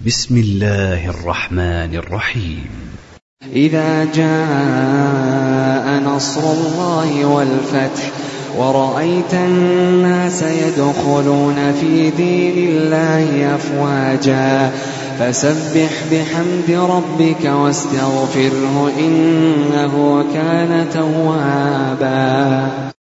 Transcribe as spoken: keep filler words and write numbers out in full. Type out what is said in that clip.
بسم الله الرحمن الرحيم. إذا جاء نصر الله والفتح ورأيت الناس يدخلون في دين الله أفواجا فسبح بحمد ربك واستغفره إنه كان توابا.